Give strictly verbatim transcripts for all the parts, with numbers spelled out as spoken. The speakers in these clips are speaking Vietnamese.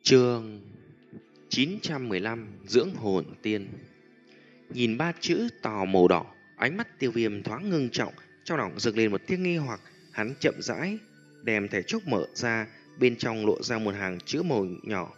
Chương chín trăm mười lăm Dưỡng hồn tiên. Nhìn ba chữ tò màu đỏ, ánh mắt Tiêu Viêm thoáng ngưng trọng, trong lòng dâng lên một tiếng nghi hoặc. Hắn chậm rãi đem thẻ trúc mở ra, bên trong lộ ra một hàng chữ màu nhỏ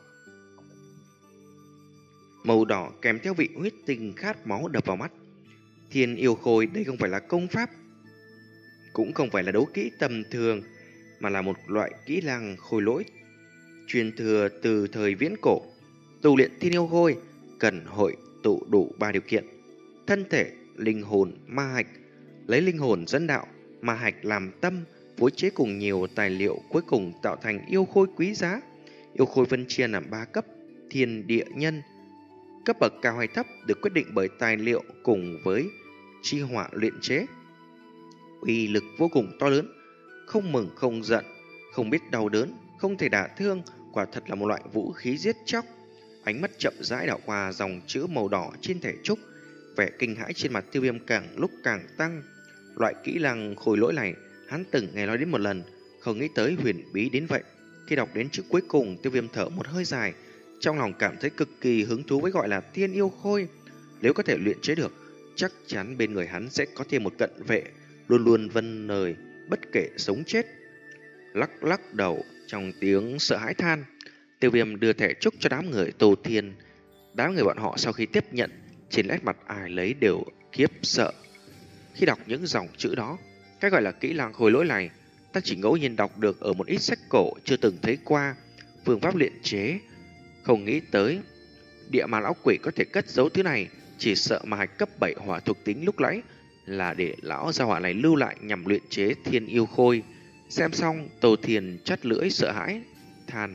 màu đỏ kèm theo vị huyết tinh khát máu đập vào mắt. Thiên yêu khôi, đây không phải là công pháp, cũng không phải là đấu kỹ tầm thường, mà là một loại kỹ năng khôi lỗi truyền thừa từ thời viễn cổ. Tu luyện thiên yêu khôi cần hội tụ đủ ba điều kiện: thân thể, linh hồn, ma hạch. Lấy linh hồn dẫn đạo, ma hạch làm tâm, phối chế cùng nhiều tài liệu, cuối cùng tạo thành yêu khôi quý giá. Yêu khôi phân chia làm ba cấp: thiên địa nhân. Cấp bậc cao hay thấp được quyết định bởi tài liệu cùng với chi hỏa luyện chế. Uy lực vô cùng to lớn, không mừng không giận, không biết đau đớn, không thể đả thương, quả thật là một loại vũ khí giết chóc. Ánh mắt chậm rãi đảo qua dòng chữ màu đỏ trên thẻ trúc, vẻ kinh hãi trên mặt Tiêu Viêm càng lúc càng tăng. Loại kỹ năng khôi lỗi này hắn từng nghe nói đến một lần, không nghĩ tới huyền bí đến vậy. Khi đọc đến chữ cuối cùng, Tiêu Viêm thở một hơi dài, trong lòng cảm thấy cực kỳ hứng thú với gọi là thiên yêu khôi. Nếu có thể luyện chế được, chắc chắn bên người hắn sẽ có thêm một cận vệ, luôn luôn vâng lời bất kể sống chết. Lắc lắc đầu trong tiếng sợ hãi than, Tiêu Viêm đưa thẻ trúc cho đám người Tô Thiên. Đám người bọn họ sau khi tiếp nhận, trên nét mặt ai lấy đều khiếp sợ. Khi đọc những dòng chữ đó, cái gọi là kỹ năng khôi lỗi này, ta chỉ ngẫu nhiên đọc được ở một ít sách cổ, chưa từng thấy qua phương pháp luyện chế. Không nghĩ tới địa ma lão quỷ có thể cất giấu thứ này, chỉ sợ mà hạch cấp bảy hỏa thuộc tính lúc nãy là để lão gia hỏa này lưu lại nhằm luyện chế thiên yêu khôi. Xem xong, Tô Thiên chắt lưỡi sợ hãi than.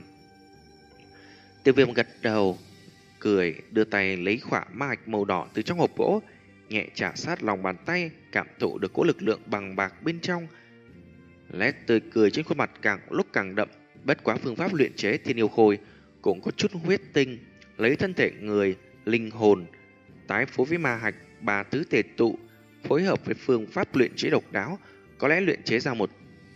Tiêu Viêm gật đầu cười, đưa tay lấy khỏa ma hạch màu đỏ từ trong hộp gỗ, nhẹ chà sát lòng bàn tay, cảm thụ được cỗ lực lượng bằng bạc bên trong. Nét tươi cười trên khuôn mặt càng lúc càng đậm. Bất quá phương pháp luyện chế thiên yêu khôi cũng có chút huyết tinh, lấy thân thể người, linh hồn tái phối với ma hạch, ba thứ tề tụ phối hợp với phương pháp luyện chế độc đáo, có lẽ luyện chế ra một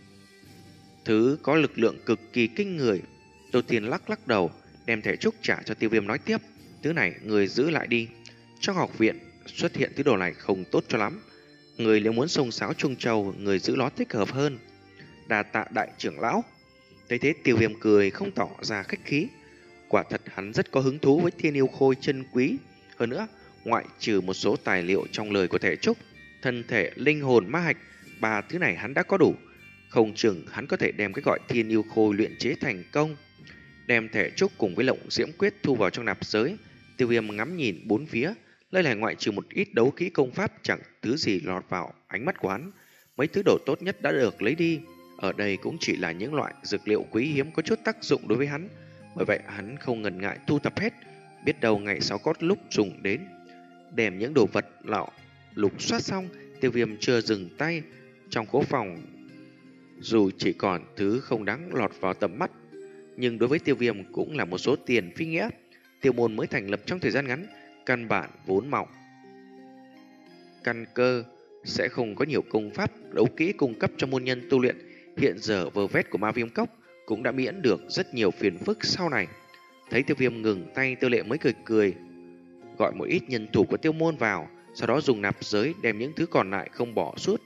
thứ có lực lượng cực kỳ kinh người. Tô Thiên lắc lắc đầu, đem thẻ trúc trả cho Tiêu Viêm, nói tiếp: thứ này người giữ lại đi, trong học viện xuất hiện thứ đồ này không tốt cho lắm. Người nếu muốn xông xáo Trung Châu, người giữ nó thích hợp hơn. Đà tạ đại trưởng lão. Thấy thế Tiêu Viêm cười không tỏ ra khách khí. Quả thật hắn rất có hứng thú với thiên yêu khôi chân quý. Hơn nữa, ngoại trừ một số tài liệu trong lời của thẻ trúc, thân thể, linh hồn, ma hạch, ba thứ này hắn đã có đủ. Không chừng hắn có thể đem cái gọi thiên yêu khôi luyện chế thành công. Đem thẻ trúc cùng với lộng diễm quyết thu vào trong nạp giới, Tiêu Viêm ngắm nhìn bốn phía. Nơi này ngoại trừ một ít đấu kỹ công pháp, chẳng thứ gì lọt vào ánh mắt của hắn. Mấy thứ đồ tốt nhất đã được lấy đi. Ở đây cũng chỉ là những loại dược liệu quý hiếm có chút tác dụng đối với hắn. Bởi vậy hắn không ngần ngại thu thập hết, biết đâu ngày sau có lúc dùng đến. Đem những đồ vật lọ lục soát xong, Tiêu Viêm chưa dừng tay. Trong khố phòng, dù chỉ còn thứ không đáng lọt vào tầm mắt, nhưng đối với Tiêu Viêm cũng là một số tiền phi nghĩa. Tiêu môn mới thành lập trong thời gian ngắn, căn bản vốn mỏng, căn cơ sẽ không có nhiều công pháp đấu kỹ cung cấp cho môn nhân tu luyện. Hiện giờ vơ vét của Ma Viêm Cốc cũng đã miễn được rất nhiều phiền phức sau này. Thấy Tiêu Viêm ngừng tay, Tiêu Lệ mới cười cười, gọi một ít nhân thủ của Tiêu môn vào, sau đó dùng nạp giới đem những thứ còn lại không bỏ suốt,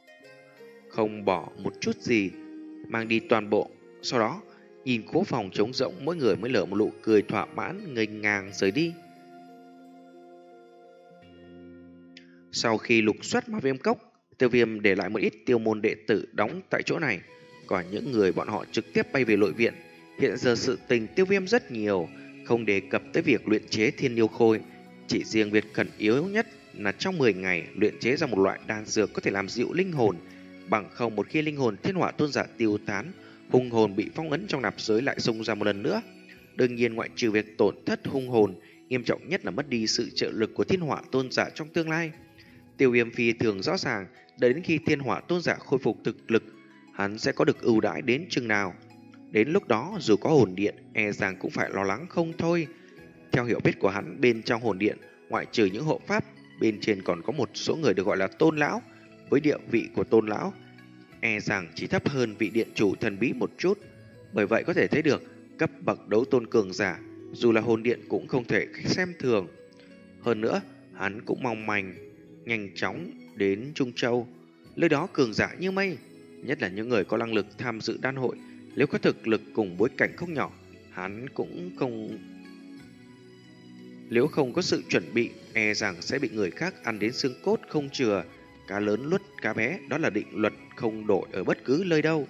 không bỏ một chút gì, mang đi toàn bộ. Sau đó nhìn khố phòng trống rỗng, mỗi người mới lở một nụ cười thỏa mãn, nghênh ngang rời đi. Sau khi lục soát Ma Viêm Cốc, Tiêu Viêm để lại một ít tiêu môn đệ tử đóng tại chỗ này, còn những người bọn họ trực tiếp bay về nội viện. Hiện giờ sự tình Tiêu Viêm rất nhiều, không đề cập tới việc luyện chế thiên yêu khôi. Chỉ riêng việc khẩn yếu nhất là trong mười ngày luyện chế ra một loại đan dược có thể làm dịu linh hồn. Bằng không, một khi linh hồn Thiên Hỏa Tôn giả tiêu tán, hung hồn bị phong ấn trong nạp giới lại xông ra một lần nữa. Đương nhiên, ngoại trừ việc tổn thất hung hồn, nghiêm trọng nhất là mất đi sự trợ lực của Thiên Hỏa Tôn giả trong tương lai. Tiêu Viêm phi thường rõ ràng, đến khi Thiên Hỏa Tôn giả khôi phục thực lực, hắn sẽ có được ưu đãi đến chừng nào. Đến lúc đó, dù có hồn điện, e rằng cũng phải lo lắng không thôi. Theo hiểu biết của hắn, bên trong hồn điện, ngoại trừ những hộ pháp, bên trên còn có một số người được gọi là tôn lão. Với địa vị của tôn lão, e rằng chỉ thấp hơn vị điện chủ thần bí một chút. Bởi vậy có thể thấy được, cấp bậc đấu tôn cường giả, dù là hồn điện cũng không thể xem thường. Hơn nữa, hắn cũng mong manh nhanh chóng đến Trung Châu, nơi đó cường giả như mây, nhất là những người có năng lực tham dự đan hội, nếu có thực lực cùng bối cảnh không nhỏ, hắn cũng không nếu không có sự chuẩn bị, e rằng sẽ bị người khác ăn đến xương cốt không chừa. Cá lớn nuốt cá bé, đó là định luật không đổi ở bất cứ nơi đâu.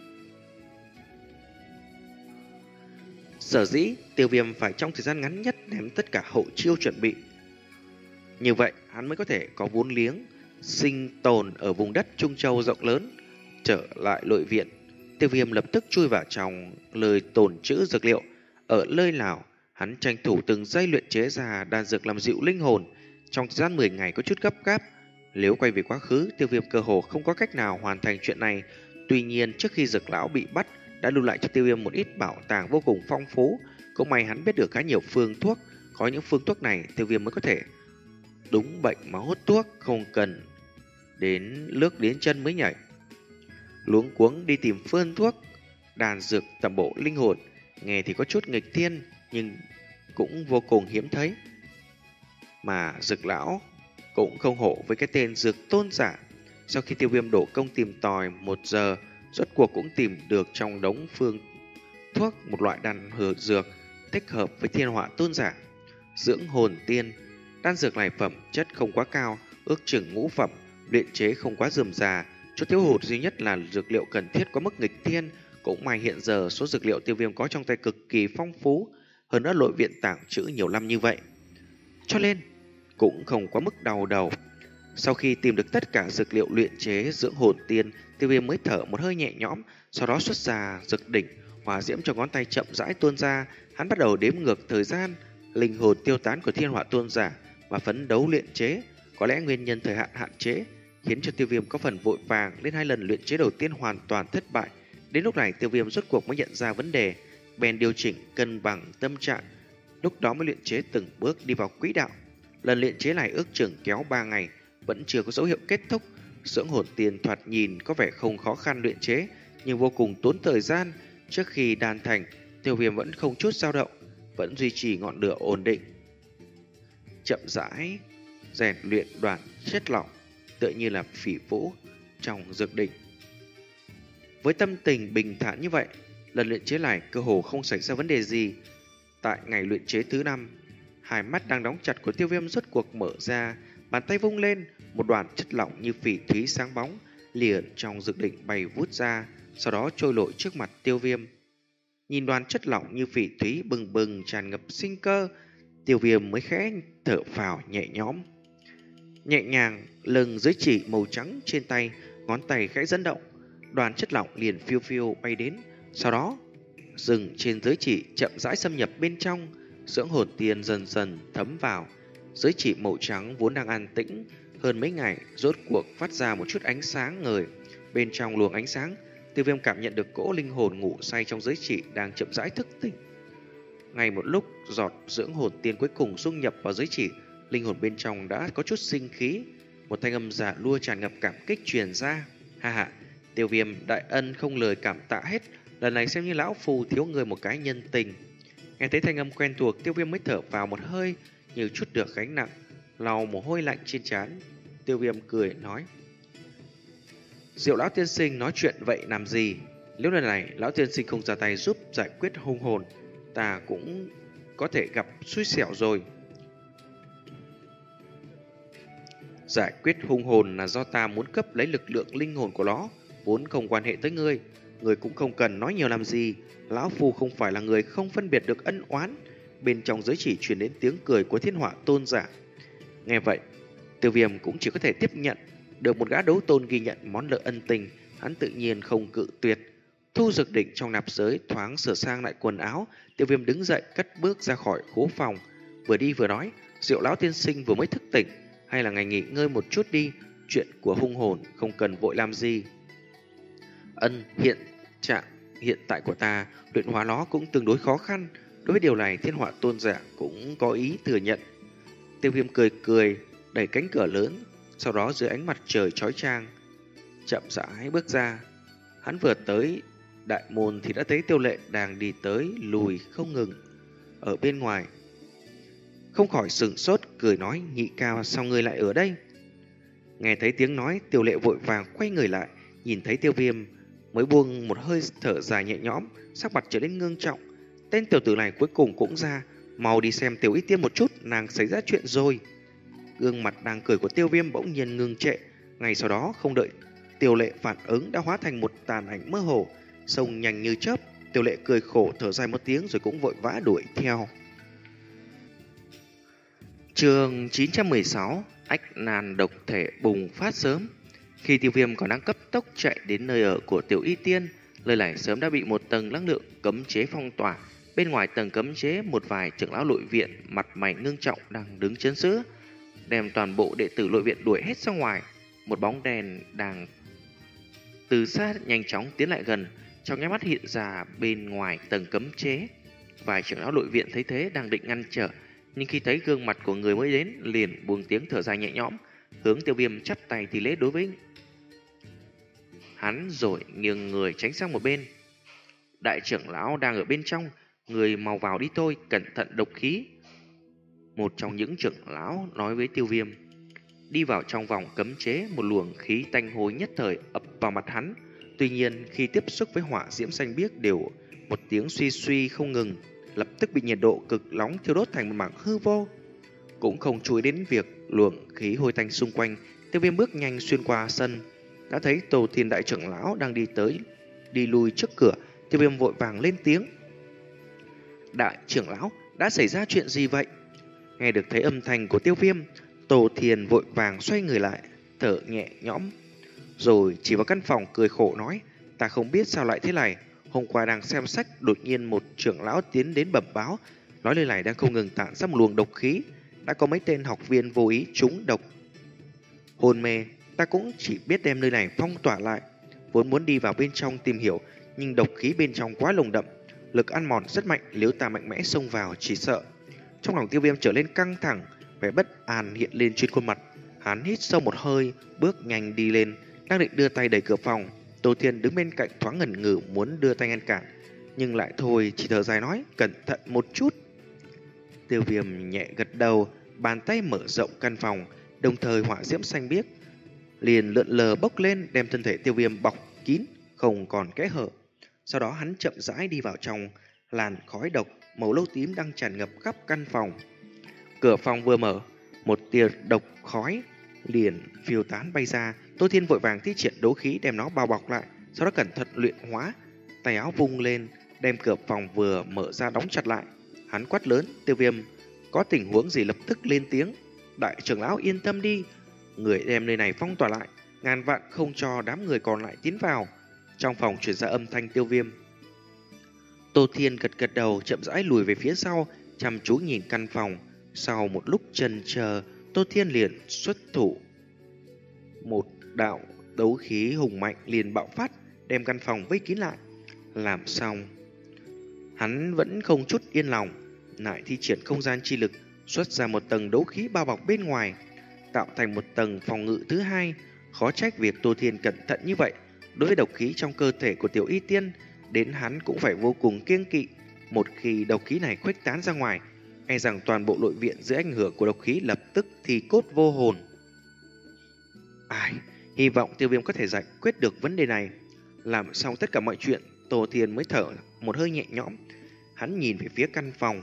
Sở dĩ Tiêu Viêm phải trong thời gian ngắn nhất ném tất cả hậu chiêu chuẩn bị, như vậy hắn mới có thể có vốn liếng sinh tồn ở vùng đất Trung Châu rộng lớn. Trở lại nội viện, Tiêu Viêm lập tức chui vào trong lời tồn trữ dược liệu. Ở nơi nào hắn tranh thủ từng giây luyện chế ra đan dược làm dịu linh hồn. Trong thời gian mười ngày có chút gấp gáp, nếu quay về quá khứ, Tiêu Viêm cơ hồ không có cách nào hoàn thành chuyện này. Tuy nhiên, trước khi Dược lão bị bắt, đã lưu lại cho Tiêu Viêm một ít bảo tàng vô cùng phong phú. Cũng may hắn biết được khá nhiều phương thuốc, có những phương thuốc này Tiêu Viêm mới có thể đúng bệnh mà hút thuốc, không cần đến lướt đến chân mới nhảy. Luống cuống đi tìm phương thuốc đan dược tầm bổ linh hồn, nghe thì có chút nghịch thiên nhưng cũng vô cùng hiếm thấy. Mà Dược lão cũng không hổ với cái tên Dược tôn giả. Sau khi Tiêu Viêm đổ công tìm tòi một giờ, rốt cuộc cũng tìm được trong đống phương thuốc một loại đan hờ dược thích hợp với Thiên Hỏa tôn giả. Dưỡng hồn tiên. Đan dược này phẩm chất không quá cao, ước chừng ngũ phẩm, luyện chế không quá rườm rà. Chút thiếu hụt duy nhất là dược liệu cần thiết quá mức nghịch thiên. Cũng may hiện giờ số dược liệu Tiêu Viêm có trong tay cực kỳ phong phú, hơn nữa nội viện tàng trữ nhiều năm như vậy, cho nên cũng không quá mức đau đầu. Sau khi tìm được tất cả dược liệu luyện chế dưỡng hồn tiên, Tiêu Viêm mới thở một hơi nhẹ nhõm, sau đó xuất ra dược đỉnh, hỏa diễm trong ngón tay chậm rãi tuôn ra. Hắn bắt đầu đếm ngược thời gian linh hồn tiêu tán của Thiên Hỏa tôn giả và phấn đấu luyện chế. Có lẽ nguyên nhân thời hạn hạn chế khiến cho Tiêu Viêm có phần vội vàng, lên hai lần luyện chế đầu tiên hoàn toàn thất bại. Đến lúc này Tiêu Viêm rốt cuộc mới nhận ra vấn đề, bèn điều chỉnh cân bằng tâm trạng, lúc đó mới luyện chế từng bước đi vào quỹ đạo. Lần luyện chế này ước chừng kéo ba ngày, vẫn chưa có dấu hiệu kết thúc. Dưỡng hồn tiền thoạt nhìn có vẻ không khó khăn luyện chế, nhưng vô cùng tốn thời gian. Trước khi đan thành, Tiêu Viêm vẫn không chút dao động, vẫn duy trì ngọn lửa ổn định, chậm rãi rèn luyện đoàn chất lỏng, tựa như là phỉ vũ trong dược đỉnh. Với tâm tình bình thản như vậy, lần luyện chế này cơ hồ không xảy ra vấn đề gì. Tại ngày luyện chế thứ năm, hai mắt đang đóng chặt của Tiêu Viêm rốt cuộc mở ra, bàn tay vung lên, một đoàn chất lỏng như phỉ thúy sáng bóng liền trong dược đỉnh bay vút ra, sau đó trôi nổi trước mặt Tiêu Viêm. Nhìn đoàn chất lỏng như phỉ thúy bừng bừng tràn ngập sinh cơ, Tiêu Viêm mới khẽ thở phào nhẹ nhõm. Nhẹ nhàng lừng giới chỉ màu trắng trên tay, ngón tay khẽ dẫn động, đoàn chất lỏng liền phiêu phiêu bay đến, sau đó dừng trên giới chỉ, chậm rãi xâm nhập bên trong. Dưỡng hồn tiên dần dần thấm vào giới chỉ màu trắng vốn đang an tĩnh hơn mấy ngày, rốt cuộc phát ra một chút ánh sáng ngời. Bên trong luồng ánh sáng, Tiêu Viêm cảm nhận được cỗ linh hồn ngủ say trong giới chỉ đang chậm rãi thức tỉnh. Ngay một lúc giọt dưỡng hồn tiên cuối cùng dung nhập vào giới chỉ, linh hồn bên trong đã có chút sinh khí. Một thanh âm giả lua tràn ngập cảm kích truyền ra. Ha ha, Tiêu Viêm đại ân không lời cảm tạ hết, lần này xem như lão phù thiếu người một cái nhân tình. Nghe thấy thanh âm quen thuộc, Tiêu Viêm mới thở vào một hơi, như chút được gánh nặng, lau mồ hôi lạnh trên trán. Tiêu Viêm cười nói: Diệu lão tiên sinh nói chuyện vậy làm gì? Nếu lần này lão tiên sinh không ra tay giúp giải quyết hung hồn, ta cũng có thể gặp xui xẻo rồi. Giải quyết hung hồn là do ta muốn cấp lấy lực lượng linh hồn của nó, vốn không quan hệ tới ngươi. Ngươi cũng không cần nói nhiều làm gì. Lão Phu không phải là người không phân biệt được ân oán. Bên trong giới chỉ truyền đến tiếng cười của Thiên Hỏa tôn giả. Nghe vậy, Tiêu Viêm cũng chỉ có thể tiếp nhận. Được một gã đấu tôn ghi nhận món nợ ân tình, hắn tự nhiên không cự tuyệt. Thu dược đỉnh trong nạp giới, thoáng sửa sang lại quần áo, Tiêu Viêm đứng dậy cất bước ra khỏi khố phòng. Vừa đi vừa nói: Diệu lão tiên sinh vừa mới thức tỉnh, hay là ngày nghỉ ngơi một chút đi. Chuyện của hung hồn không cần vội làm gì. Ân, hiện trạng hiện tại của ta, luyện hóa nó cũng tương đối khó khăn. Đối với điều này, Thiên Hỏa tôn giả cũng có ý thừa nhận. Tiêu Viêm cười cười, đẩy cánh cửa lớn, sau đó dưới ánh mặt trời chói chang chậm rãi bước ra. Hắn vừa tới đại môn thì đã thấy Tiêu Lệ đang đi tới lùi không ngừng ở bên ngoài. Không khỏi sửng sốt, cười nói: Nhị ca, sao ngươi lại ở đây? Nghe thấy tiếng nói, Tiêu Lệ vội vàng quay người lại, nhìn thấy Tiêu Viêm mới buông một hơi thở dài nhẹ nhõm, sắc mặt trở nên ngưng trọng. Tên tiểu tử này cuối cùng cũng ra, mau đi xem Tiểu Y Tiên một chút, nàng xảy ra chuyện rồi. Gương mặt đang cười của Tiêu Viêm bỗng nhiên ngưng trệ, ngay sau đó không đợi Tiêu Lệ phản ứng đã hóa thành một tàn ảnh mơ hồ, xông nhanh như chớp. Tiêu Lệ cười khổ thở dài một tiếng rồi cũng vội vã đuổi theo. Chương chín trăm mười sáu, ách nan độc thể bùng phát sớm. Khi Tiêu Viêm còn đang cấp tốc chạy đến nơi ở của Tiểu Y Tiên, nơi này sớm đã bị một tầng năng lượng cấm chế phong tỏa. Bên ngoài tầng cấm chế, một vài trưởng lão nội viện mặt mày ngưng trọng đang đứng chấn giữ, đem toàn bộ đệ tử nội viện đuổi hết ra ngoài. Một bóng đèn đang từ xa nhanh chóng tiến lại gần, trong nháy mắt hiện ra bên ngoài tầng cấm chế. Vài trưởng lão nội viện thấy thế đang định ngăn trở, nhưng khi thấy gương mặt của người mới đến, liền buông tiếng thở dài nhẹ nhõm, hướng Tiêu Viêm chắp tay thì lễ đối với hắn rồi nghiêng người tránh sang một bên. Đại trưởng lão đang ở bên trong, người mau vào đi thôi, cẩn thận độc khí. Một trong những trưởng lão nói với Tiêu Viêm. Đi vào trong vòng cấm chế, một luồng khí tanh hôi nhất thời ập vào mặt hắn. Tuy nhiên khi tiếp xúc với hỏa diễm xanh biếc đều một tiếng suy suy không ngừng, lập tức bị nhiệt độ cực nóng thiêu đốt thành một mảng hư vô. Cũng không chú ý đến việc luồng khí hôi tanh xung quanh, Tiêu Viêm bước nhanh xuyên qua sân, đã thấy Tô Thiên đại trưởng lão đang đi tới đi lui trước cửa. Tiêu Viêm vội vàng lên tiếng. Đại trưởng lão, đã xảy ra chuyện gì vậy? Nghe được thấy âm thanh của Tiêu Viêm, Tô Thiên vội vàng xoay người lại, thở nhẹ nhõm, rồi chỉ vào căn phòng cười khổ nói: Ta không biết sao lại thế này. Hôm qua đang xem sách, đột nhiên một trưởng lão tiến đến bẩm báo, nói nơi này đang không ngừng tản ra một luồng độc khí, đã có mấy tên học viên vô ý trúng độc hôn mê. Ta cũng chỉ biết đem nơi này phong tỏa lại, vốn muốn đi vào bên trong tìm hiểu, nhưng độc khí bên trong quá nồng đậm, lực ăn mòn rất mạnh, nếu ta mạnh mẽ xông vào chỉ sợ. Trong lòng Tiêu Viêm trở lên căng thẳng, vẻ bất an hiện lên trên khuôn mặt. Hắn hít sâu một hơi, bước nhanh đi lên, đang định đưa tay đẩy cửa phòng. Tô Thiên đứng bên cạnh thoáng ngẩn ngừ muốn đưa tay ngăn cản, nhưng lại thôi, chỉ thở dài nói: Cẩn thận một chút. Tiêu Viêm nhẹ gật đầu, bàn tay mở rộng căn phòng, đồng thời hỏa diễm xanh biếc liền lượn lờ bốc lên, đem thân thể Tiêu Viêm bọc kín, không còn kẽ hở. Sau đó hắn chậm rãi đi vào trong, làn khói độc màu nâu tím đang tràn ngập khắp căn phòng. Cửa phòng vừa mở, một tia độc khói liền phiêu tán bay ra. Tô Thiên vội vàng thi triển đấu khí đem nó bao bọc lại, sau đó cẩn thận luyện hóa, tay áo vung lên, đem cửa phòng vừa mở ra đóng chặt lại. Hắn quát lớn: Tiêu Viêm, có tình huống gì lập tức lên tiếng. Đại trưởng lão yên tâm đi, người đem nơi này phong tỏa lại, ngàn vạn không cho đám người còn lại tiến vào. Trong phòng truyền ra âm thanh Tiêu Viêm. Tô Thiên gật gật đầu, chậm rãi lùi về phía sau, chăm chú nhìn căn phòng. Sau một lúc chần chờ, Tô Thiên liền xuất thủ, một đạo đấu khí hùng mạnh liền bạo phát, đem căn phòng vây kín lại. Làm xong, hắn vẫn không chút yên lòng, lại thi triển không gian chi lực, xuất ra một tầng đấu khí bao bọc bên ngoài, tạo thành một tầng phòng ngự thứ hai. Khó trách việc Tô Thiên cẩn thận như vậy. Đối với độc khí trong cơ thể của Tiểu Y Tiên, đến hắn cũng phải vô cùng kiêng kỵ. Một khi độc khí này khuếch tán ra ngoài, e rằng toàn bộ nội viện dưới ảnh hưởng của độc khí lập tức thì cốt vô hồn. Ai, hy vọng Tiêu Viêm có thể giải quyết được vấn đề này. Làm xong tất cả mọi chuyện, Tô Thiên mới thở một hơi nhẹ nhõm. Hắn nhìn về phía căn phòng,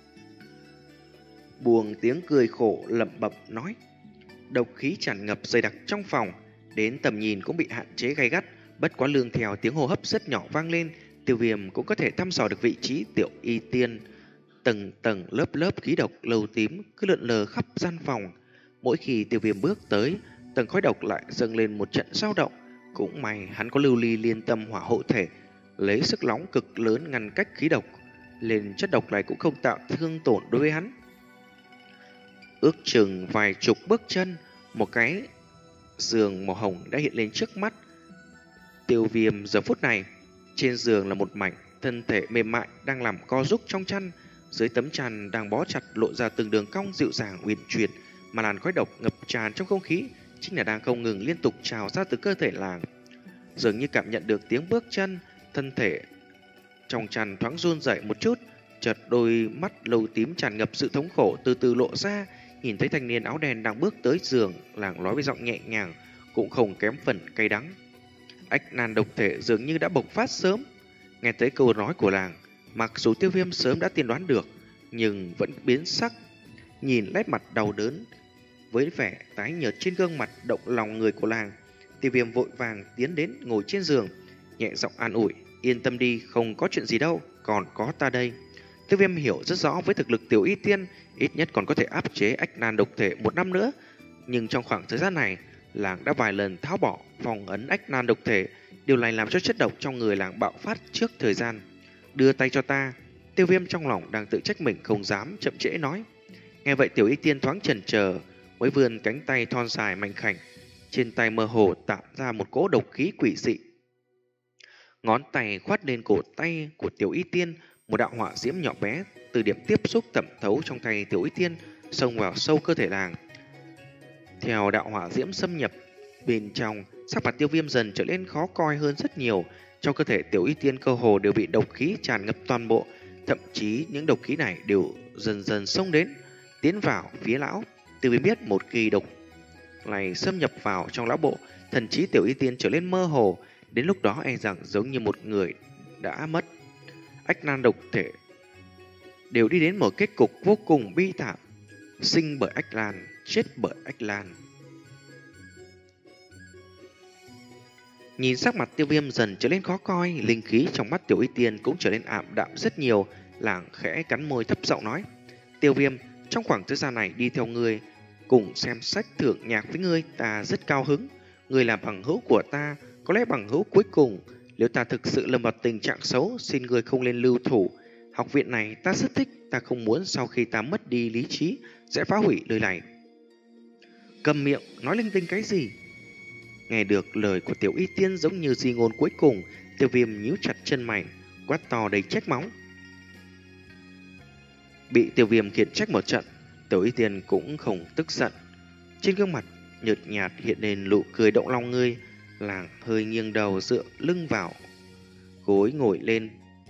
buông tiếng cười khổ lẩm bẩm nói: Độc khí tràn ngập dày đặc trong phòng, đến tầm nhìn cũng bị hạn chế gay gắt. Bất quá lương theo tiếng hô hấp rất nhỏ vang lên, Tiêu Viêm cũng có thể thăm dò được vị trí Tiểu Y Tiên. Tầng tầng lớp lớp khí độc lâu tím cứ lượn lờ khắp gian phòng. Mỗi khi Tiêu Viêm bước tới, tầng khói độc lại dâng lên một trận dao động. Cũng may hắn có lưu ly liên tâm hỏa hộ thể, lấy sức nóng cực lớn ngăn cách khí độc, nên chất độc này cũng không tạo thương tổn đối với hắn. Ước chừng vài chục bước chân, một cái giường màu hồng đã hiện lên trước mắt Tiêu Viêm giờ phút này. Trên giường là một mảnh thân thể mềm mại đang làm co rúc trong chăn, dưới tấm chăn đang bó chặt lộ ra từng đường cong dịu dàng uyển chuyển, mà làn khói độc ngập tràn trong không khí chính là đang không ngừng liên tục trào ra từ cơ thể nàng. Dường như cảm nhận được tiếng bước chân, thân thể trong chăn thoáng run rẩy một chút, chợt đôi mắt lâu tím tràn ngập sự thống khổ từ từ lộ ra, nhìn thấy thanh niên áo đen đang bước tới giường, làng nói với giọng nhẹ nhàng, cũng không kém phần cay đắng. Ách nan độc thể dường như đã bộc phát sớm. Nghe tới câu nói của làng, mặc dù Tiêu Viêm sớm đã tiên đoán được, nhưng vẫn biến sắc, nhìn nét mặt đau đớn với vẻ tái nhợt trên gương mặt động lòng người của làng. Tiêu Viêm vội vàng tiến đến ngồi trên giường, nhẹ giọng an ủi, yên tâm đi, không có chuyện gì đâu, còn có ta đây. Tiêu Viêm hiểu rất rõ với thực lực Tiểu Y Tiên, ít nhất còn có thể áp chế ách nan độc thể một năm nữa. Nhưng trong khoảng thời gian này, làng đã vài lần tháo bỏ phòng ấn ách nan độc thể, điều này làm cho chất độc trong người làng bạo phát trước thời gian. Đưa tay cho ta. Tiêu Viêm trong lòng đang tự trách mình không dám chậm trễ nói. Nghe vậy Tiểu Y Tiên thoáng chần chờ, mới vươn cánh tay thon dài mảnh khảnh, trên tay mơ hồ tạo ra một cỗ độc khí quỷ dị. Ngón tay khoát lên cổ tay của Tiểu Y Tiên, một đạo hỏa diễm nhỏ bé từ điểm tiếp xúc thẩm thấu trong tay Tiểu Y Tiên xông vào sâu cơ thể làng. Theo đạo hỏa diễm xâm nhập bên trong, sắc mặt Tiêu Viêm dần trở nên khó coi hơn rất nhiều. Trong cơ thể Tiểu Y Tiên cơ hồ đều bị độc khí tràn ngập toàn bộ, thậm chí những độc khí này đều dần dần xông đến, tiến vào phía lão. Tiêu Viêm biết một khi độc này xâm nhập vào trong lão bộ, thần trí Tiểu Y Tiên trở nên mơ hồ, đến lúc đó e rằng giống như một người đã mất. Ách nan độc thể đều đi đến một kết cục vô cùng bi thảm, sinh bởi ách lan, chết bởi ách lan. Nhìn sắc mặt Tiêu Viêm dần trở nên khó coi, linh khí trong mắt Tiểu Y Tiên cũng trở nên ảm đạm rất nhiều. Làng khẽ cắn môi thấp giọng nói, Tiêu Viêm, trong khoảng thời gian này đi theo ngươi, cùng xem sách thưởng nhạc với ngươi, ta rất cao hứng. Ngươi là bằng hữu của ta, có lẽ bằng hữu cuối cùng. Nếu ta thực sự lâm vào tình trạng xấu, xin ngươi không nên lưu thủ. Học viện này ta rất thích, ta không muốn sau khi ta mất đi lý trí sẽ phá hủy nơi này. Cầm miệng, nói linh tinh cái gì? Nghe được lời của Tiểu Y Tiên giống như di ngôn cuối cùng, Tiêu Viêm nhíu chặt chân mày, quát to đầy trách móc. Bị Tiêu Viêm khiển trách một trận, Tiểu Y Tiên cũng không tức giận. Trên gương mặt nhợt nhạt hiện lên nụ cười động lòng người. Làng hơi nghiêng đầu dựa lưng vào gối ngồi lên,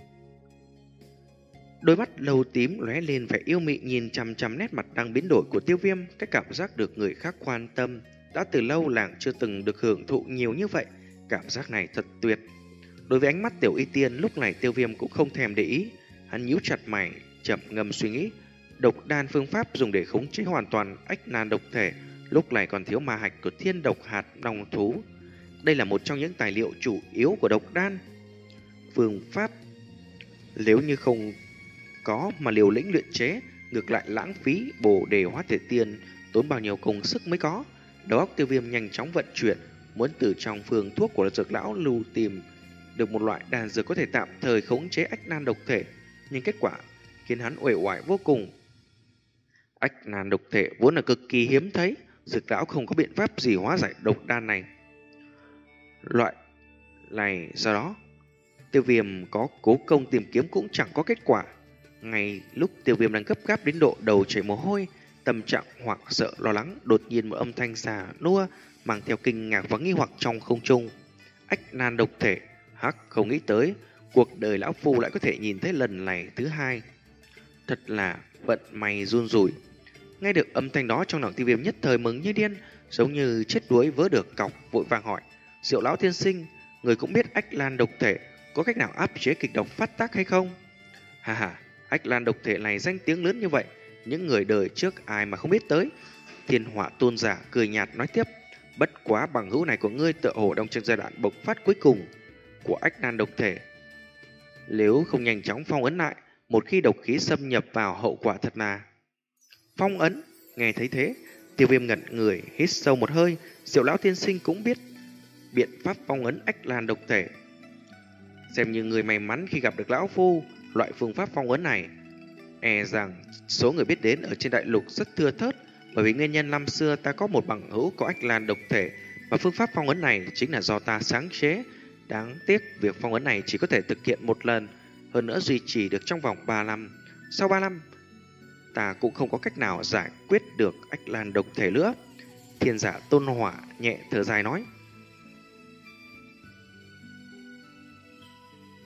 đôi mắt lâu tím lóe lên vẻ yêu mị nhìn chằm chằm nét mặt đang biến đổi của Tiêu Viêm. Cái cảm giác được người khác quan tâm đã từ lâu làng chưa từng được hưởng thụ nhiều như vậy, cảm giác này thật tuyệt. Đối với ánh mắt Tiểu Y Tiên lúc này, Tiêu Viêm cũng không thèm để ý, hắn nhíu chặt mày, chậm ngâm suy nghĩ. Độc đan phương pháp dùng để khống chế hoàn toàn ách nan độc thể, lúc này còn thiếu ma hạch của thiên độc hạt long thú. Đây là một trong những tài liệu chủ yếu của độc đan. Phương pháp nếu như không có mà liều lĩnh luyện chế, ngược lại lãng phí bổ đề hóa thể tiên, tốn bao nhiêu công sức mới có. Đầu óc Tiêu Viêm nhanh chóng vận chuyển, muốn từ trong phương thuốc của dược lão lưu tìm được một loại đan dược có thể tạm thời khống chế ách nan độc thể, nhưng kết quả khiến hắn uể oải vô cùng. Ách nan độc thể vốn là cực kỳ hiếm thấy, dược lão không có biện pháp gì hóa giải độc đan này. Loại này do đó Tiêu Viêm có cố công tìm kiếm cũng chẳng có kết quả. Ngay lúc Tiêu Viêm đang gấp gáp đến độ đầu chảy mồ hôi, tâm trạng hoảng sợ lo lắng, đột nhiên một âm thanh già nua mang theo kinh ngạc và nghi hoặc trong không trung. Ách nan độc thể, hắc, không nghĩ tới cuộc đời lão phu lại có thể nhìn thấy lần này thứ hai. Thật là vận may run rủi. Nghe được âm thanh đó, trong lòng Tiêu Viêm nhất thời mừng như điên, giống như chết đuối vớ được cọc, vội vàng hỏi, Diệu lão tiên sinh, người cũng biết ách lan độc thể có cách nào áp chế kịch độc phát tác hay không? Hà hà, ách lan độc thể này danh tiếng lớn như vậy, những người đời trước ai mà không biết tới. Thiên Hỏa tôn giả cười nhạt nói tiếp, bất quá bằng hữu này của ngươi tựa hồ đang trong giai đoạn bộc phát cuối cùng của ách nan độc thể. Nếu không nhanh chóng phong ấn lại, một khi độc khí xâm nhập vào, hậu quả thật là... Phong ấn? Nghe thấy thế, Tiêu Viêm ngẩn người, hít sâu một hơi. Diệu lão tiên sinh cũng biết biện pháp phong ấn ách lan độc thể. Xem như người may mắn khi gặp được lão phu. Loại phương pháp phong ấn này e rằng số người biết đến ở trên đại lục rất thưa thớt, bởi vì nguyên nhân năm xưa ta có một bằng hữu có ách lan độc thể, và phương pháp phong ấn này chính là do ta sáng chế. Đáng tiếc việc phong ấn này chỉ có thể thực hiện một lần, hơn nữa duy trì được trong vòng ba năm. Sau ba năm ta cũng không có cách nào giải quyết được ách lan độc thể nữa. Thiên giả Tôn Hỏa nhẹ thở dài nói,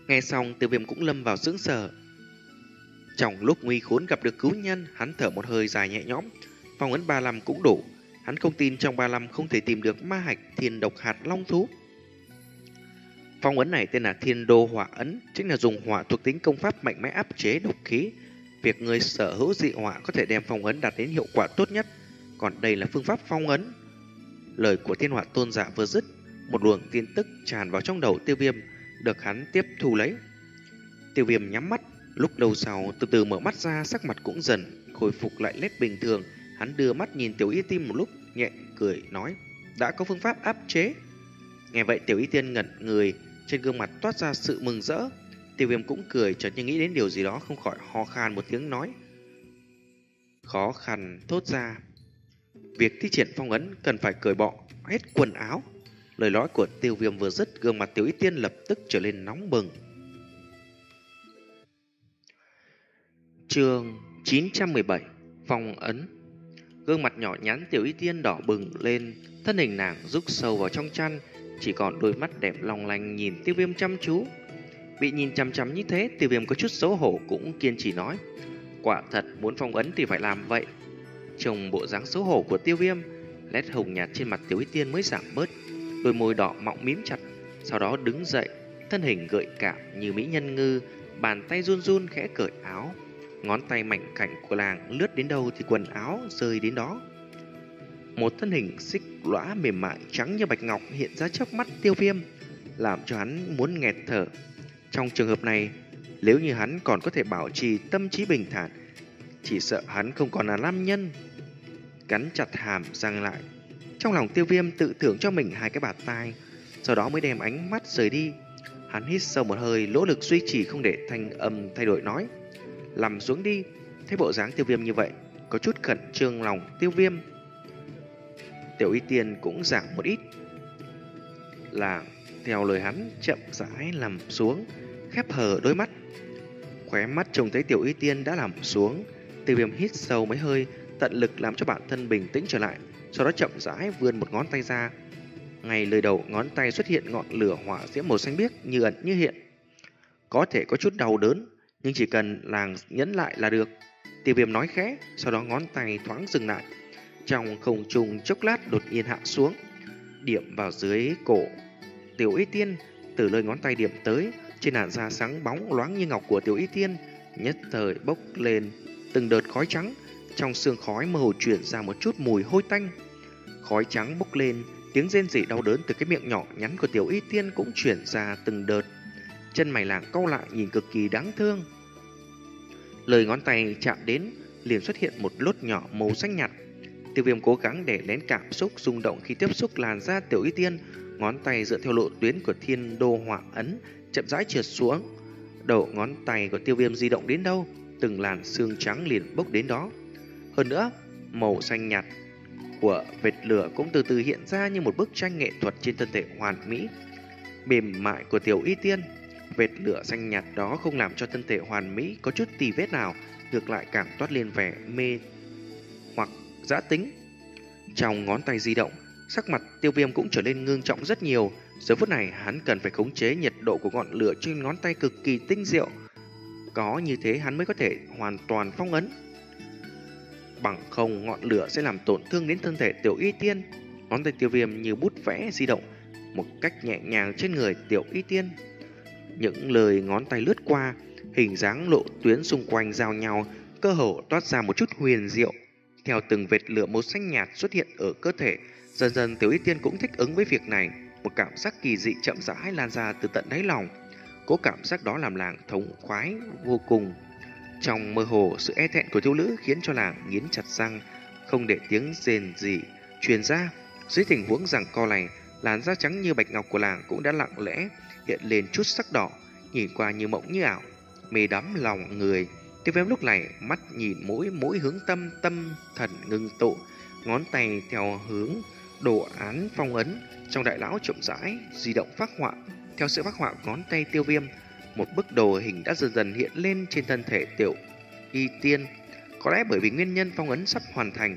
Nghe xong, Tiêu Viêm cũng lâm vào sững sờ. Trong lúc nguy khốn gặp được cứu nhân, hắn thở một hơi dài nhẹ nhõm. Phong ấn ba mươi lăm cũng đủ. Hắn không tin trong ba mươi lăm không thể tìm được ma hạch thiên độc hạt long thú. Phong ấn này tên là Thiên Đô Hỏa Ấn, chính là dùng hỏa thuộc tính công pháp mạnh mẽ áp chế độc khí. Việc người sở hữu dị hỏa có thể đem phong ấn đạt đến hiệu quả tốt nhất. Còn đây là phương pháp phong ấn. Lời của Thiên Hỏa Tôn giả vừa dứt, một luồng tin tức tràn vào trong đầu Tiêu Viêm, được hắn tiếp thu lấy. Tiêu Viêm nhắm mắt, lúc lâu sau từ từ mở mắt ra, sắc mặt cũng dần khôi phục lại nét bình thường. Hắn đưa mắt nhìn Tiểu Y Tiên một lúc, nhẹ cười nói: đã có phương pháp áp chế. Nghe vậy Tiểu Y Tiên ngẩn người, trên gương mặt toát ra sự mừng rỡ. Tiêu Viêm cũng cười, chợt như nghĩ đến điều gì đó, không khỏi ho khan một tiếng nói: khó khăn thốt ra, việc thi triển phong ấn cần phải cởi bỏ hết quần áo. Lời nói của Tiêu Viêm vừa dứt, gương mặt Tiểu Y Tiên lập tức trở lên nóng bừng. Chương chín trăm mười bảy Phong ấn. Gương mặt nhỏ nhắn Tiểu Y Tiên đỏ bừng lên, thân hình nàng rúc sâu vào trong chăn, chỉ còn đôi mắt đẹp long lanh nhìn Tiêu Viêm chăm chú. Bị nhìn chăm chăm như thế, Tiêu Viêm có chút xấu hổ cũng kiên trì nói: quả thật muốn phong ấn thì phải làm vậy. Trong bộ dáng xấu hổ của Tiêu Viêm, nét hồng nhạt trên mặt Tiểu Y Tiên mới giảm bớt, đôi môi đỏ mọng mím chặt. Sau đó đứng dậy, thân hình gợi cảm như mỹ nhân ngư, bàn tay run run khẽ cởi áo. Ngón tay mảnh khảnh của nàng lướt đến đâu thì quần áo rơi đến đó. Một thân hình xích lõa mềm mại trắng như bạch ngọc hiện ra trước mắt Tiêu Viêm, làm cho hắn muốn nghẹt thở. Trong trường hợp này, nếu như hắn còn có thể bảo trì tâm trí bình thản, chỉ sợ hắn không còn là nam nhân. Cắn chặt hàm răng lại, trong lòng Tiêu Viêm tự thưởng cho mình hai cái bạt tai, sau đó mới đem ánh mắt rời đi. Hắn hít sâu một hơi, nỗ lực duy trì không để thanh âm thay đổi nói: nằm xuống đi. Thấy bộ dáng Tiêu Viêm như vậy, có chút khẩn trương lòng Tiêu Viêm. Tiểu Y Tiên cũng giảm một ít, là theo lời hắn chậm rãi nằm xuống, khép hờ đôi mắt. Khóe mắt trông thấy Tiểu Y Tiên đã nằm xuống, Tiêu Viêm hít sâu mấy hơi, tận lực làm cho bản thân bình tĩnh trở lại, sau đó chậm rãi vươn một ngón tay ra. Ngay lời đầu ngón tay xuất hiện ngọn lửa hỏa diễm màu xanh biếc như ẩn như hiện. Có thể có chút đau đớn, nhưng chỉ cần làng nhấn lại là được. Tiêu Viêm nói khẽ, sau đó ngón tay thoáng dừng lại. Trong không trung chốc lát đột nhiên hạ xuống, điểm vào dưới cổ Tiểu Y Tiên. Từ nơi ngón tay điểm tới, trên làn da sáng bóng loáng như ngọc của Tiểu Y Tiên nhất thời bốc lên từng đợt khói trắng. Trong sương khói mơ hồ chuyển ra một chút mùi hôi tanh. Khói trắng bốc lên, tiếng rên rỉ đau đớn từ cái miệng nhỏ nhắn của Tiểu Y Tiên cũng chuyển ra từng đợt. Chân mày làng cau lại nhìn cực kỳ đáng thương. Lời ngón tay chạm đến, liền xuất hiện một lốt nhỏ màu xanh nhạt. Tiêu Viêm cố gắng để nén cảm xúc rung động khi tiếp xúc làn da Tiểu Y Tiên. Ngón tay dựa theo lộ tuyến của Thiên Đô Hỏa Ấn chậm rãi trượt xuống. Đầu ngón tay của Tiêu Viêm di động đến đâu, từng làn xương trắng liền bốc đến đó. Hơn nữa, màu xanh nhạt của vệt lửa cũng từ từ hiện ra như một bức tranh nghệ thuật trên thân thể hoàn mỹ mềm mại của Tiểu Y Tiên. Vệt lửa xanh nhạt đó không làm cho thân thể hoàn mỹ có chút tì vết nào, ngược lại càng toát lên vẻ mê hoặc dã tính. Trong ngón tay di động, sắc mặt Tiêu Viêm cũng trở nên ngưng trọng rất nhiều. Giờ phút này hắn cần phải khống chế nhiệt độ của ngọn lửa trên ngón tay cực kỳ tinh diệu, có như thế hắn mới có thể hoàn toàn phong ấn. Bằng không ngọn lửa sẽ làm tổn thương đến thân thể Tiểu Y Tiên. Ngón tay Tiêu Viêm như bút vẽ di động một cách nhẹ nhàng trên người Tiểu Y Tiên. Những lời ngón tay lướt qua, hình dáng lộ tuyến xung quanh giao nhau, cơ hồ toát ra một chút huyền diệu. Theo từng vệt lửa màu xanh nhạt xuất hiện ở cơ thể, dần dần Tiểu Y Tiên cũng thích ứng với việc này. Một cảm giác kỳ dị chậm rãi lan ra từ tận đáy lòng. Cố cảm giác đó làm nàng thống khoái vô cùng. Trong mơ hồ, sự e thẹn của thiếu nữ khiến cho nàng nghiến chặt răng, không để tiếng rên rỉ truyền ra. Dưới tình huống giằng co này, làn da trắng như bạch ngọc của nàng cũng đã lặng lẽ hiện lên chút sắc đỏ, nhìn qua như mộng như ảo, mê đắm lòng người. Tiêu Viêm lúc này mắt nhìn mũi, mũi hướng tâm, tâm thần ngưng tụ, ngón tay theo hướng đồ án phong ấn trong đại lão chậm rãi di động phác họa. Theo sự phác họa ngón tay Tiêu Viêm, một bức đồ hình đã dần dần hiện lên trên thân thể Tiểu Y Tiên. Có lẽ bởi vì nguyên nhân phong ấn sắp hoàn thành,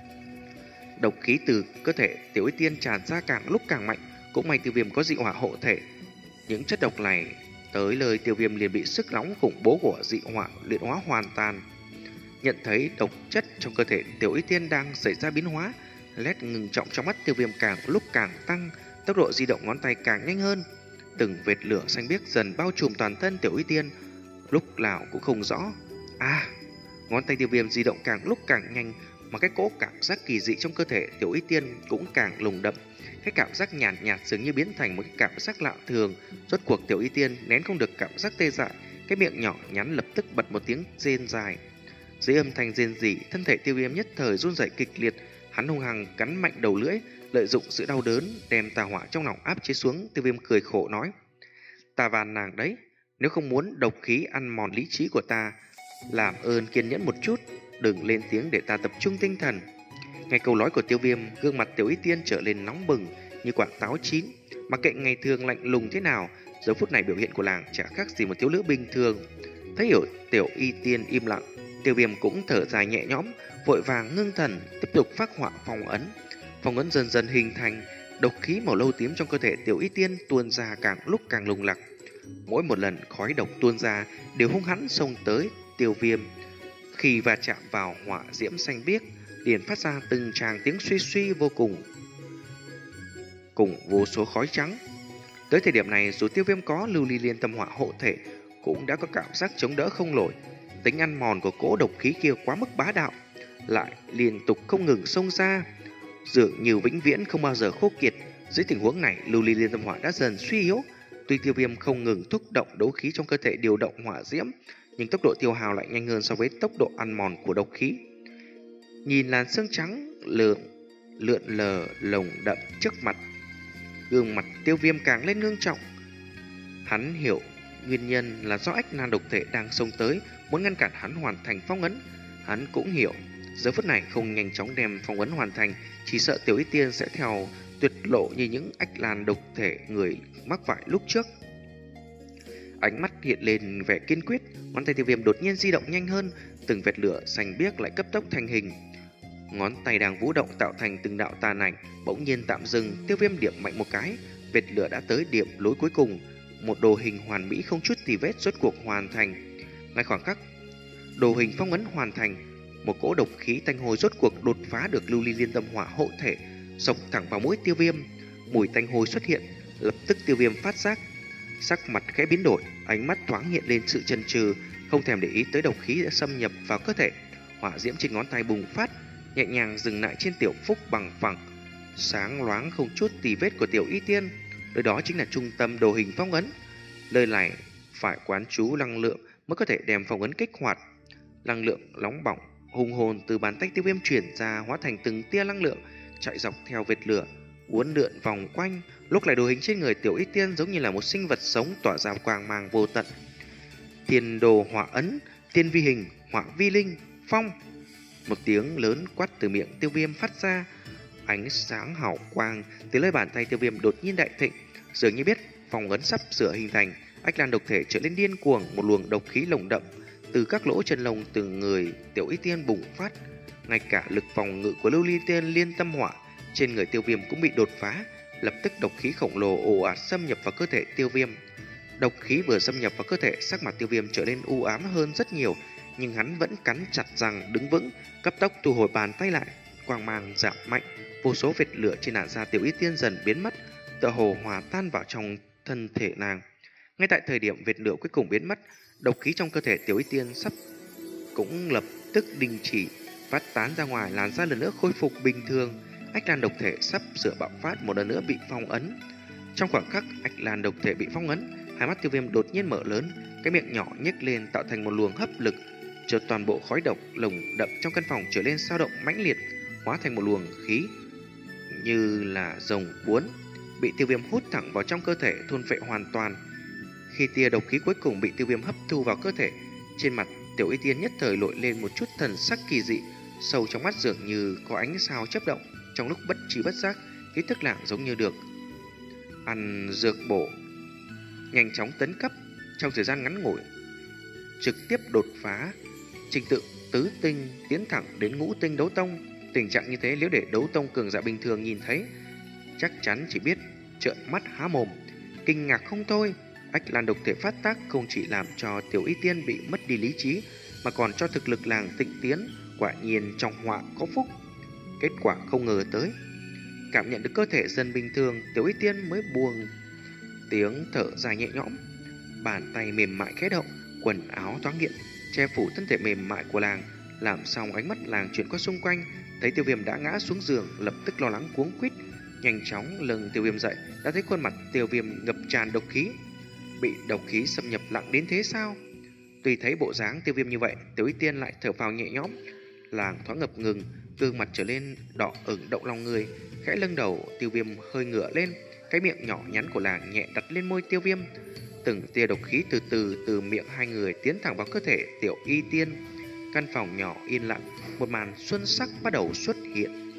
độc khí từ cơ thể Tiểu Y Tiên tràn ra càng lúc càng mạnh. Cũng may Tiêu Viêm có dị hỏa hộ thể, những chất độc này tới lời Tiêu Viêm liền bị sức nóng khủng bố của dị hỏa luyện hóa hoàn toàn. Nhận thấy độc chất trong cơ thể Tiểu Y Tiên đang xảy ra biến hóa, nét ngừng trọng trong mắt Tiêu Viêm càng lúc càng tăng, tốc độ di động ngón tay càng nhanh hơn. Từng vệt lửa xanh biếc dần bao trùm toàn thân Tiểu Y Tiên, lúc nào cũng không rõ. À, ngón tay Tiêu Viêm di động càng lúc càng nhanh, mà cái cỗ cảm giác kỳ dị trong cơ thể Tiểu Y Tiên cũng càng lùng đậm. Cái cảm giác nhàn nhạt, nhạt dường như biến thành một cái cảm giác lạ thường. Rốt cuộc Tiểu Y Tiên nén không được cảm giác tê dại, cái miệng nhỏ nhắn lập tức bật một tiếng rên dài. Dưới âm thanh rên rỉ, thân thể Tiêu Viêm nhất thời run rẩy kịch liệt, hắn hung hăng cắn mạnh đầu lưỡi, lợi dụng sự đau đớn đem tà hỏa trong lòng áp chế xuống. Tiêu Viêm cười khổ nói: "Ta van nàng đấy, nếu không muốn độc khí ăn mòn lý trí của ta, làm ơn kiên nhẫn một chút, đừng lên tiếng để ta tập trung tinh thần." Nghe câu nói của Tiêu Viêm, gương mặt Tiểu Y Tiên trở lên nóng bừng như quả táo chín. Mặc kệ ngày thường lạnh lùng thế nào, giờ phút này biểu hiện của nàng chả khác gì một thiếu nữ bình thường. Thấy hiểu Tiểu Y Tiên im lặng, Tiêu Viêm cũng thở dài nhẹ nhõm, vội vàng ngưng thần tiếp tục phát họa phong ấn. Phong ấn dần dần hình thành, độc khí màu lâu tím trong cơ thể Tiểu Y Tiên tuôn ra càng lúc càng lùng lặc. Mỗi một lần khói độc tuôn ra đều hung hãn xông tới Tiêu Viêm. Khi va chạm vào hỏa diễm xanh biếc, liền phát ra từng tràng tiếng suy suy vô cùng, cùng vô số khói trắng. Tới thời điểm này, dù Tiêu Viêm có lưu ly liên tâm hỏa hộ thể, cũng đã có cảm giác chống đỡ không nổi. Tính ăn mòn của cỗ độc khí kia quá mức bá đạo, lại liên tục không ngừng xông ra, dường như vĩnh viễn không bao giờ khô kiệt. Dưới tình huống này, lưu ly liên tâm hỏa đã dần suy yếu. Tuy Tiêu Viêm không ngừng thúc động đấu khí trong cơ thể điều động hỏa diễm, nhưng tốc độ tiêu hao lại nhanh hơn so với tốc độ ăn mòn của độc khí. Nhìn làn xương trắng lượn lượn lờ lồng đậm trước mặt, gương mặt Tiêu Viêm càng lên ngưng trọng. Hắn hiểu nguyên nhân là do ách nan độc thể đang xông tới, muốn ngăn cản hắn hoàn thành phong ấn. Hắn cũng hiểu giờ phút này không nhanh chóng đem phong ấn hoàn thành, chỉ sợ Tiểu Y Tiên sẽ theo tuyệt lộ như những ách lan độc thể người mắc phải lúc trước. Ánh mắt hiện lên vẻ kiên quyết, ngón tay Tiêu Viêm đột nhiên di động nhanh hơn, từng vệt lửa xanh biếc lại cấp tốc thành hình. Ngón tay đang vũ động tạo thành từng đạo tàn ảnh, bỗng nhiên tạm dừng. Tiêu Viêm điểm mạnh một cái, vệt lửa đã tới điểm lối cuối cùng. Một đồ hình hoàn mỹ không chút tì vết rốt cuộc hoàn thành. Ngay khoảng khắc đồ hình phong ấn hoàn thành, một cỗ độc khí tanh hôi rốt cuộc đột phá được lưu ly liên tâm hỏa hộ thể, xộc thẳng vào mũi Tiêu Viêm. Mùi tanh hôi xuất hiện, lập tức Tiêu Viêm phát giác, sắc mặt khẽ biến đổi, ánh mắt thoáng hiện lên sự chần chừ, không thèm để ý tới độc khí đã xâm nhập vào cơ thể. Hỏa diễm trên ngón tay bùng phát, nhẹ nhàng dừng lại trên tiểu phúc bằng phẳng, sáng loáng không chút tì vết của Tiểu Y Tiên. Nơi đó chính là trung tâm đồ hình phong ấn. Nơi này phải quán chú năng lượng mới có thể đem phong ấn kích hoạt. Năng lượng nóng bỏng hùng hồn từ bàn tay Tiêu Viêm chuyển ra, hóa thành từng tia năng lượng chạy dọc theo vệt lửa, uốn lượn vòng quanh. Lúc này đồ hình trên người Tiểu Y Tiên giống như là một sinh vật sống tỏa ra quang mang vô tận. Thiên đồ hỏa ấn, tiên vi hình, hỏa vi linh, phong. Một tiếng lớn quát từ miệng Tiêu Viêm phát ra, ánh sáng hào quang từ nơi bàn tay Tiêu Viêm đột nhiên đại thịnh, dường như biết phong ấn sắp sửa hình thành. Ách lan độc thể trở lên điên cuồng, một luồng độc khí lồng đậm từ các lỗ chân lông từng người Tiểu Y Tiên bùng phát. Ngay cả lực phòng ngự của lưu ly tiên liên tâm hỏa trên người Tiêu Viêm cũng bị đột phá. Lập tức độc khí khổng lồ ồ ạt xâm nhập vào cơ thể Tiêu Viêm. Độc khí vừa xâm nhập vào cơ thể, sắc mặt Tiêu Viêm trở nên u ám hơn rất nhiều, nhưng hắn vẫn cắn chặt răng đứng vững, cấp tốc thu hồi bàn tay lại. Quang mang giảm mạnh, vô số vệt lửa trên làn da Tiểu Y Tiên dần biến mất, tựa hồ hòa tan vào trong thân thể nàng. Ngay tại thời điểm vệt lửa cuối cùng biến mất, độc khí trong cơ thể Tiểu Y Tiên sắp cũng lập tức đình chỉ, phát tán ra ngoài, làn da lần nữa khôi phục bình thường. Ách lan độc thể sắp sửa bạo phát, một lần nữa bị phong ấn. Trong khoảng khắc ách lan độc thể bị phong ấn, hai mắt Tiêu Viêm đột nhiên mở lớn, cái miệng nhỏ nhếch lên tạo thành một luồng hấp lực, chợt toàn bộ khói độc lồng đậm trong căn phòng trở lên dao động mãnh liệt, hóa thành một luồng khí như là rồng cuốn, bị Tiêu Viêm hút thẳng vào trong cơ thể, thôn phệ hoàn toàn. Khi tia độc khí cuối cùng bị Tiêu Viêm hấp thu vào cơ thể, trên mặt Tiểu Y Tiên nhất thời nổi lên một chút thần sắc kỳ dị, sâu trong mắt dường như có ánh sao chớp động. Trong lúc bất trí bất giác, ý thức nàng giống như được ăn dược bổ, nhanh chóng tấn cấp trong thời gian ngắn ngủi, trực tiếp đột phá trình tự tứ tinh, tiến thẳng đến ngũ tinh đấu tông. Tình trạng như thế nếu để đấu tông cường giả bình thường nhìn thấy, chắc chắn chỉ biết trợn mắt há mồm, kinh ngạc không thôi. Ách Lan độc thể phát tác không chỉ làm cho Tiểu Y Tiên bị mất đi lý trí, mà còn cho thực lực làng tịnh tiến. Quả nhiên trong họa có phúc. Kết quả không ngờ tới. Cảm nhận được cơ thể dần bình thường, Tiểu Y Tiên mới buông tiếng thở dài nhẹ nhõm. Bàn tay mềm mại khẽ động, quần áo thoáng hiện che phủ thân thể mềm mại của làng. Làm xong, ánh mắt làng chuyển qua xung quanh, thấy Tiêu Viêm đã ngã xuống giường, lập tức lo lắng cuống quýt nhanh chóng lưng Tiêu Viêm dậy, đã thấy khuôn mặt Tiêu Viêm ngập tràn độc khí. Bị độc khí xâm nhập nặng đến thế sao? Tuy thấy bộ dáng Tiêu Viêm như vậy, Tiểu Y Tiên lại thở phào nhẹ nhõm. Làng thoáng ngập ngừng, gương mặt trở lên đỏ ửng động lòng người, khẽ lưng đầu Tiêu Viêm hơi ngửa lên, cái miệng nhỏ nhắn của làng nhẹ đặt lên môi Tiêu Viêm. Từng tia độc khí từ từ từ miệng hai người tiến thẳng vào cơ thể Tiểu Y Tiên. Căn phòng nhỏ yên lặng, một màn xuân sắc bắt đầu xuất hiện.